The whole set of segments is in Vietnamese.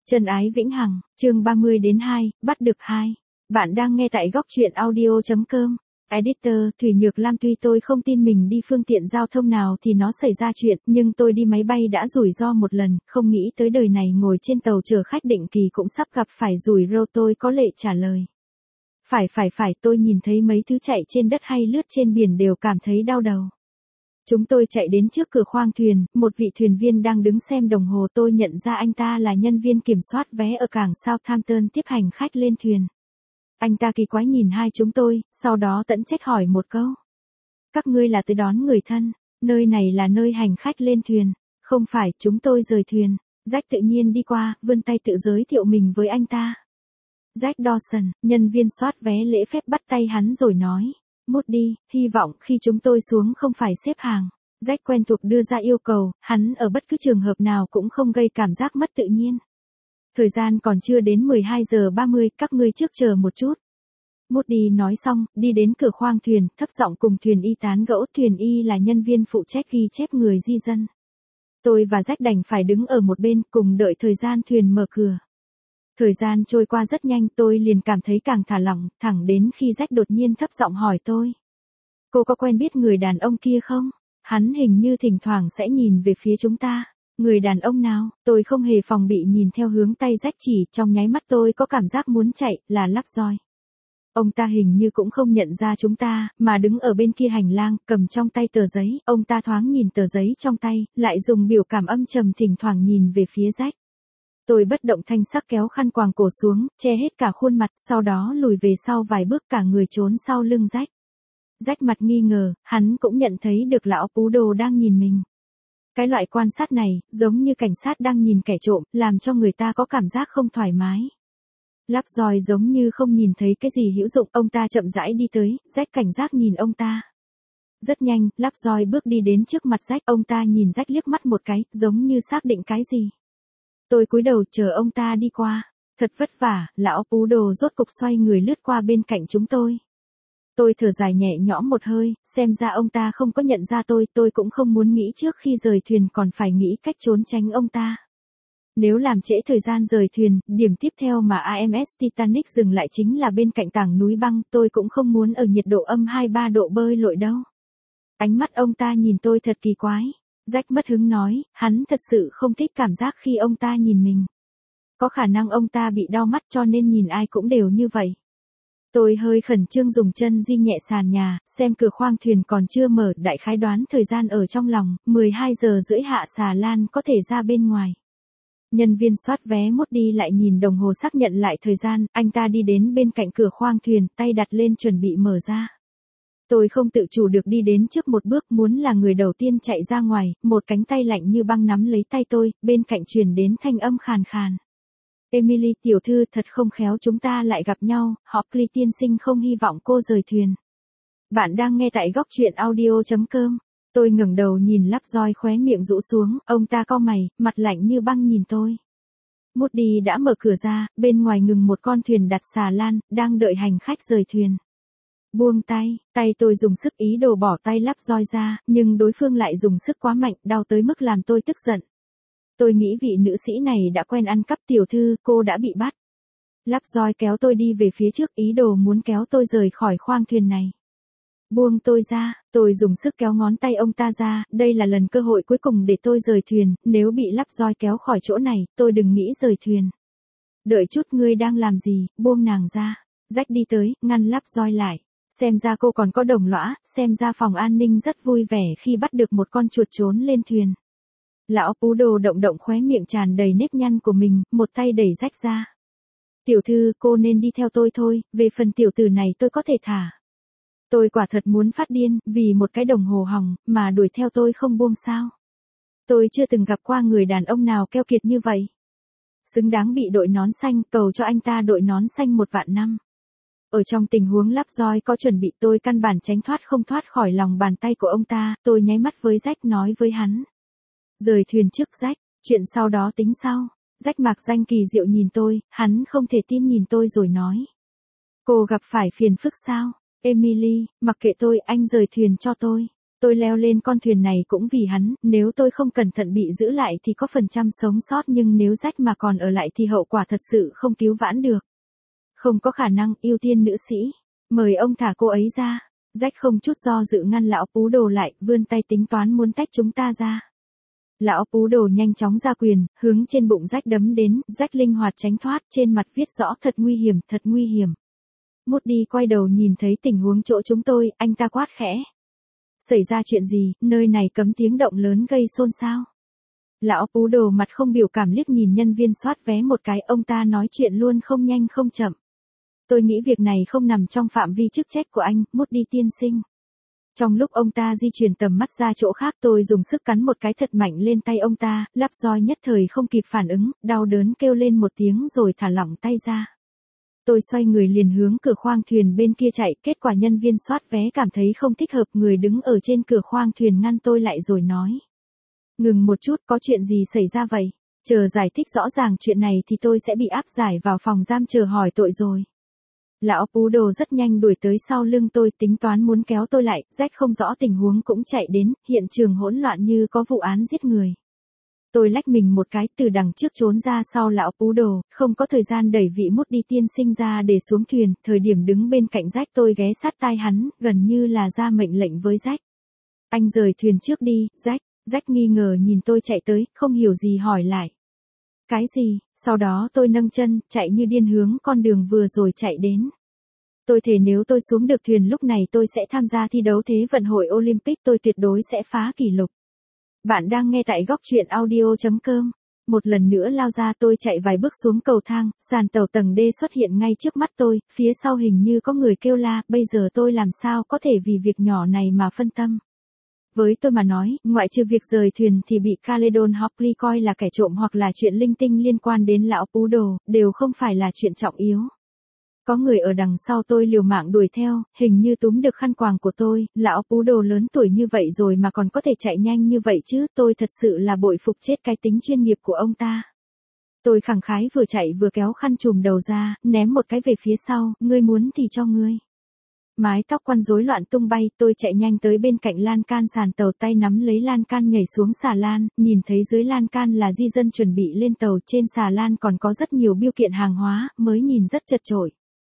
Chân ái vĩnh hằng, chương 30 đến 2, bắt được 2. Bạn đang nghe tại góc truyện audio.com. Editor, Thủy Nhược Lam tuy tôi không tin mình đi phương tiện giao thông nào thì nó xảy ra chuyện, nhưng tôi đi máy bay đã rủi ro một lần, không nghĩ tới đời này ngồi trên tàu chở khách định kỳ cũng sắp gặp phải rủi ro. Tôi có lệ trả lời. Phải, tôi nhìn thấy mấy thứ chạy trên đất hay lướt trên biển đều cảm thấy đau đầu. Chúng tôi chạy đến trước cửa khoang thuyền, một vị thuyền viên đang đứng xem đồng hồ. Tôi nhận ra anh ta là nhân viên kiểm soát vé ở cảng Southampton tiếp hành khách lên thuyền. Anh ta kỳ quái nhìn hai chúng tôi, sau đó tẫn trách hỏi một câu. Các ngươi là tới đón người thân, nơi này là nơi hành khách lên thuyền. Không phải, chúng tôi rời thuyền. Jack tự nhiên đi qua, vươn tay tự giới thiệu mình với anh ta. Jack Dawson, nhân viên soát vé lễ phép bắt tay hắn rồi nói. Moody, hy vọng khi chúng tôi xuống không phải xếp hàng. Jack quen thuộc đưa ra yêu cầu, hắn ở bất cứ trường hợp nào cũng không gây cảm giác mất tự nhiên. Thời gian còn chưa đến 12 giờ 30, các ngươi trước chờ một chút. Moody nói xong, đi đến cửa khoang thuyền, thấp giọng cùng thuyền y tán gẫu. Thuyền y là nhân viên phụ trách ghi chép người di dân. Tôi và Jack đành phải đứng ở một bên cùng đợi thời gian thuyền mở cửa. Thời gian trôi qua rất nhanh, tôi liền cảm thấy càng thả lỏng, thẳng đến khi Jack đột nhiên thấp giọng hỏi tôi. Cô có quen biết người đàn ông kia không? Hắn hình như thỉnh thoảng sẽ nhìn về phía chúng ta. Người đàn ông nào? Tôi không hề phòng bị nhìn theo hướng tay Jack chỉ, trong nháy mắt tôi có cảm giác muốn chạy, là Lovejoy. Ông ta hình như cũng không nhận ra chúng ta, mà đứng ở bên kia hành lang, cầm trong tay tờ giấy. Ông ta thoáng nhìn tờ giấy trong tay, lại dùng biểu cảm âm trầm thỉnh thoảng nhìn về phía Jack. Tôi bất động thanh sắc kéo khăn quàng cổ xuống, che hết cả khuôn mặt, sau đó lùi về sau vài bước cả người trốn sau lưng Jack. Jack mặt nghi ngờ, hắn cũng nhận thấy được lão pú đồ đang nhìn mình. Cái loại quan sát này, giống như cảnh sát đang nhìn kẻ trộm, làm cho người ta có cảm giác không thoải mái. Lovejoy giống như không nhìn thấy cái gì hữu dụng, ông ta chậm rãi đi tới, Jack cảnh giác nhìn ông ta. Rất nhanh, Lovejoy bước đi đến trước mặt Jack, ông ta nhìn Jack liếc mắt một cái, giống như xác định cái gì. Tôi cúi đầu chờ ông ta đi qua. Thật vất vả, lão pú đồ rốt cục xoay người lướt qua bên cạnh chúng tôi. Tôi thở dài nhẹ nhõm một hơi, xem ra ông ta không có nhận ra tôi cũng không muốn nghĩ trước khi rời thuyền còn phải nghĩ cách trốn tránh ông ta. Nếu làm trễ thời gian rời thuyền, điểm tiếp theo mà AMS Titanic dừng lại chính là bên cạnh tảng núi băng, tôi cũng không muốn ở nhiệt độ âm 23 độ bơi lội đâu. Ánh mắt ông ta nhìn tôi thật kỳ quái. Jack mất hứng nói, hắn thật sự không thích cảm giác khi ông ta nhìn mình. Có khả năng ông ta bị đau mắt cho nên nhìn ai cũng đều như vậy. Tôi hơi khẩn trương dùng chân di nhẹ sàn nhà, xem cửa khoang thuyền còn chưa mở, đại khái đoán thời gian ở trong lòng, 12 giờ rưỡi hạ xà lan có thể ra bên ngoài. Nhân viên soát vé Moody lại nhìn đồng hồ xác nhận lại thời gian, anh ta đi đến bên cạnh cửa khoang thuyền, tay đặt lên chuẩn bị mở ra. Tôi không tự chủ được đi đến trước một bước, muốn là người đầu tiên chạy ra ngoài, một cánh tay lạnh như băng nắm lấy tay tôi, bên cạnh truyền đến thanh âm khàn khàn. Emily tiểu thư, thật không khéo chúng ta lại gặp nhau, Hockley tiên sinh không hy vọng cô rời thuyền. Bạn đang nghe tại góc truyện audio.com. Tôi ngẩng đầu nhìn Lovejoy khóe miệng rũ xuống, ông ta cau mày, mặt lạnh như băng nhìn tôi. Moody đã mở cửa ra, bên ngoài ngừng một con thuyền đặt xà lan, đang đợi hành khách rời thuyền. Buông tay tôi dùng sức ý đồ bỏ tay Lovejoy ra, nhưng đối phương lại dùng sức quá mạnh, đau tới mức làm tôi tức giận. Tôi nghĩ vị nữ sĩ này đã quen ăn cắp. Tiểu thư, cô đã bị bắt. Lovejoy kéo tôi đi về phía trước, ý đồ muốn kéo tôi rời khỏi khoang thuyền này. Buông tôi ra, tôi dùng sức kéo ngón tay ông ta ra, đây là lần cơ hội cuối cùng để tôi rời thuyền, nếu bị Lovejoy kéo khỏi chỗ này, tôi đừng nghĩ rời thuyền. Đợi chút, ngươi đang làm gì, buông nàng ra. Jack đi tới, ngăn Lovejoy lại. Xem ra cô còn có đồng lõa, xem ra phòng an ninh rất vui vẻ khi bắt được một con chuột trốn lên thuyền. Lão pú đồ động khóe miệng tràn đầy nếp nhăn của mình, một tay đẩy Jack ra. Tiểu thư, cô nên đi theo tôi thôi, về phần tiểu tử này tôi có thể thả. Tôi quả thật muốn phát điên, vì một cái đồng hồ hỏng, mà đuổi theo tôi không buông sao. Tôi chưa từng gặp qua người đàn ông nào keo kiệt như vậy. Xứng đáng bị đội nón xanh, cầu cho anh ta đội nón xanh 1.000.000 năm. Ở trong tình huống Lovejoy có chuẩn bị, tôi căn bản tránh thoát không thoát khỏi lòng bàn tay của ông ta. Tôi nháy mắt với Jack nói với hắn. Rời thuyền trước Jack, chuyện sau đó tính sau. Jack mạc danh kỳ diệu nhìn tôi, hắn không thể tin nhìn tôi rồi nói. Cô gặp phải phiền phức sao? Emily, mặc kệ tôi, anh rời thuyền cho tôi. Tôi leo lên con thuyền này cũng vì hắn, nếu tôi không cẩn thận bị giữ lại thì có phần trăm sống sót nhưng nếu Jack mà còn ở lại thì hậu quả thật sự không cứu vãn được. Không có khả năng, ưu tiên nữ sĩ. Mời ông thả cô ấy ra. Jack không chút do dự ngăn lão Pú Đồ lại, vươn tay tính toán muốn tách chúng ta ra. Lão Pú Đồ nhanh chóng ra quyền, hướng trên bụng Jack đấm đến, Jack linh hoạt tránh thoát, trên mặt viết rõ thật nguy hiểm, thật nguy hiểm. Moody quay đầu nhìn thấy tình huống chỗ chúng tôi, anh ta quát khẽ. Xảy ra chuyện gì, nơi này cấm tiếng động lớn gây xôn xao. Lão Pú Đồ mặt không biểu cảm liếc nhìn nhân viên soát vé một cái, ông ta nói chuyện luôn không nhanh không chậm. Tôi nghĩ việc này không nằm trong phạm vi chức trách của anh, Moody tiên sinh. Trong lúc ông ta di chuyển tầm mắt ra chỗ khác tôi dùng sức cắn một cái thật mạnh lên tay ông ta, Lovejoy nhất thời không kịp phản ứng, đau đớn kêu lên một tiếng rồi thả lỏng tay ra. Tôi xoay người liền hướng cửa khoang thuyền bên kia chạy, kết quả nhân viên soát vé cảm thấy không thích hợp, người đứng ở trên cửa khoang thuyền ngăn tôi lại rồi nói. Ngừng một chút, có chuyện gì xảy ra vậy? Chờ giải thích rõ ràng chuyện này thì tôi sẽ bị áp giải vào phòng giam chờ hỏi tội rồi. Lão Pú Đồ rất nhanh đuổi tới sau lưng tôi tính toán muốn kéo tôi lại, Jack không rõ tình huống cũng chạy đến, hiện trường hỗn loạn như có vụ án giết người. Tôi lách mình một cái từ đằng trước trốn ra sau lão Pú Đồ, không có thời gian đẩy vị Moody tiên sinh ra để xuống thuyền, thời điểm đứng bên cạnh Jack tôi ghé sát tai hắn, gần như là ra mệnh lệnh với Jack. Anh rời thuyền trước đi, Jack. Jack nghi ngờ nhìn tôi chạy tới, không hiểu gì hỏi lại. Cái gì? Sau đó tôi nâng chân, chạy như điên hướng con đường vừa rồi chạy đến. Tôi thề nếu tôi xuống được thuyền lúc này tôi sẽ tham gia thi đấu Thế vận hội Olympic, tôi tuyệt đối sẽ phá kỷ lục. Bạn đang nghe tại góc truyện audio.com. Một lần nữa lao ra tôi chạy vài bước xuống cầu thang, sàn tàu tầng D xuất hiện ngay trước mắt tôi, phía sau hình như có người kêu la, bây giờ tôi làm sao có thể vì việc nhỏ này mà phân tâm. Với tôi mà nói, ngoại trừ việc rời thuyền thì bị Caledon Hockley coi là kẻ trộm hoặc là chuyện linh tinh liên quan đến lão Pú Đồ, đều không phải là chuyện trọng yếu. Có người ở đằng sau tôi liều mạng đuổi theo, hình như túm được khăn quàng của tôi, lão Pú Đồ lớn tuổi như vậy rồi mà còn có thể chạy nhanh như vậy chứ, tôi thật sự là bội phục chết cái tính chuyên nghiệp của ông ta. Tôi khẳng khái vừa chạy vừa kéo khăn trùm đầu ra, ném một cái về phía sau, ngươi muốn thì cho ngươi. Mái tóc quăn rối loạn tung bay, tôi chạy nhanh tới bên cạnh lan can sàn tàu, tay nắm lấy lan can nhảy xuống xà lan, nhìn thấy dưới lan can là di dân chuẩn bị lên tàu, trên xà lan còn có rất nhiều bưu kiện hàng hóa, mới nhìn rất chật chội.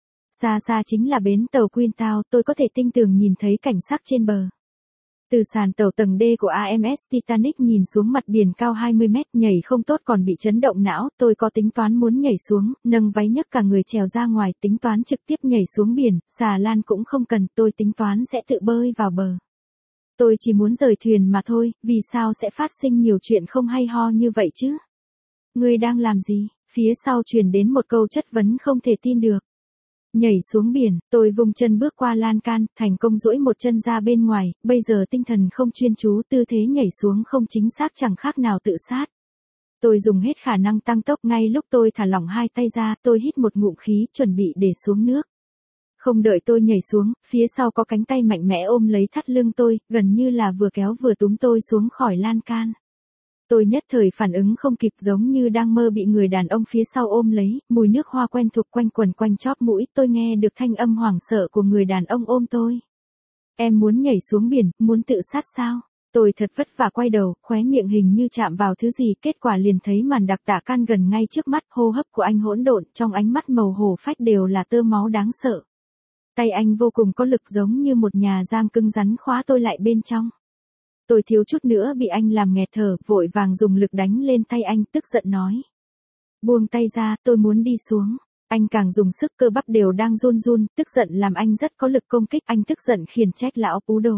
Xa xa chính là bến tàu Queenstown, tôi có thể tinh tường nhìn thấy cảnh sắc trên bờ. Từ sàn tàu tầng D của AMS Titanic nhìn xuống mặt biển cao 20 mét, nhảy không tốt còn bị chấn động não, tôi có tính toán muốn nhảy xuống, nâng váy nhấc cả người trèo ra ngoài, tính toán trực tiếp nhảy xuống biển, xà lan cũng không cần, tôi tính toán sẽ tự bơi vào bờ. Tôi chỉ muốn rời thuyền mà thôi, vì sao sẽ phát sinh nhiều chuyện không hay ho như vậy chứ? Ngươi đang làm gì? Phía sau truyền đến một câu chất vấn không thể tin được. Nhảy xuống biển, tôi vùng chân bước qua lan can, thành công duỗi một chân ra bên ngoài, bây giờ tinh thần không chuyên chú, tư thế nhảy xuống không chính xác chẳng khác nào tự sát. Tôi dùng hết khả năng tăng tốc, ngay lúc tôi thả lỏng hai tay ra, tôi hít một ngụm khí, chuẩn bị để xuống nước. Không đợi tôi nhảy xuống, phía sau có cánh tay mạnh mẽ ôm lấy thắt lưng tôi, gần như là vừa kéo vừa túm tôi xuống khỏi lan can. Tôi nhất thời phản ứng không kịp, giống như đang mơ bị người đàn ông phía sau ôm lấy, mùi nước hoa quen thuộc quanh quẩn quanh chóp mũi, tôi nghe được thanh âm hoảng sợ của người đàn ông ôm tôi. Em muốn nhảy xuống biển, muốn tự sát sao? Tôi thật vất vả quay đầu, khóe miệng hình như chạm vào thứ gì, kết quả liền thấy màn đặc tả can gần ngay trước mắt, hô hấp của anh hỗn độn, trong ánh mắt màu hổ phách đều là tơ máu đáng sợ. Tay anh vô cùng có lực giống như một nhà giam cứng rắn khóa tôi lại bên trong. Tôi thiếu chút nữa bị anh làm nghẹt thở, vội vàng dùng lực đánh lên tay anh, tức giận nói. Buông tay ra, tôi muốn đi xuống. Anh càng dùng sức, cơ bắp đều đang run run, tức giận làm anh rất có lực công kích, anh tức giận khiển trách lão Pú Đồ.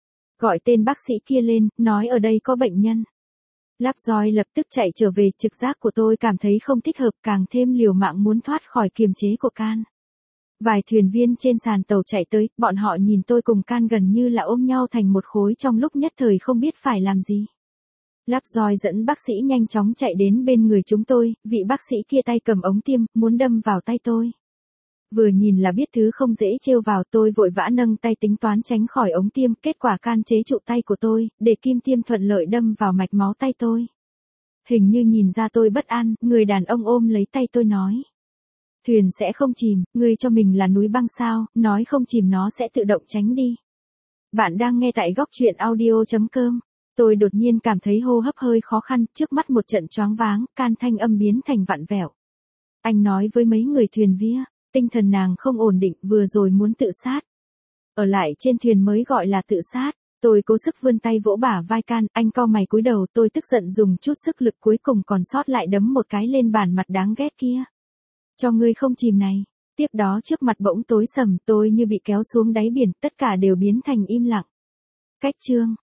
Gọi tên bác sĩ kia lên, nói ở đây có bệnh nhân. Lovejoy lập tức chạy trở về, trực giác của tôi cảm thấy không thích hợp, càng thêm liều mạng muốn thoát khỏi kiềm chế của Can. Vài thuyền viên trên sàn tàu chạy tới, bọn họ nhìn tôi cùng Can gần như là ôm nhau thành một khối, trong lúc nhất thời không biết phải làm gì. Lovejoy dẫn bác sĩ nhanh chóng chạy đến bên người chúng tôi, vị bác sĩ kia tay cầm ống tiêm, muốn đâm vào tay tôi. Vừa nhìn là biết thứ không dễ trêu vào, tôi vội vã nâng tay tính toán tránh khỏi ống tiêm, kết quả Can chế trụ tay của tôi, để kim tiêm thuận lợi đâm vào mạch máu tay tôi. Hình như nhìn ra tôi bất an, người đàn ông ôm lấy tay tôi nói. Thuyền sẽ không chìm, ngươi cho mình là núi băng sao, nói không chìm nó sẽ tự động tránh đi. Bạn đang nghe tại góc chuyện audio.com. Tôi đột nhiên cảm thấy hô hấp hơi khó khăn, trước mắt một trận choáng váng, can thanh âm biến thành vặn vẹo. Anh nói với mấy người thuyền vía, tinh thần nàng không ổn định, vừa rồi muốn tự sát. Ở lại trên thuyền mới gọi là tự sát. Tôi cố sức vươn tay vỗ bả vai can, anh cau mày cúi đầu, tôi tức giận dùng chút sức lực cuối cùng còn sót lại đấm một cái lên bàn mặt đáng ghét kia. Cho ngươi không chìm này. Tiếp đó trước mặt bỗng tối sầm, tôi như bị kéo xuống đáy biển, tất cả đều biến thành im lặng. Cách chương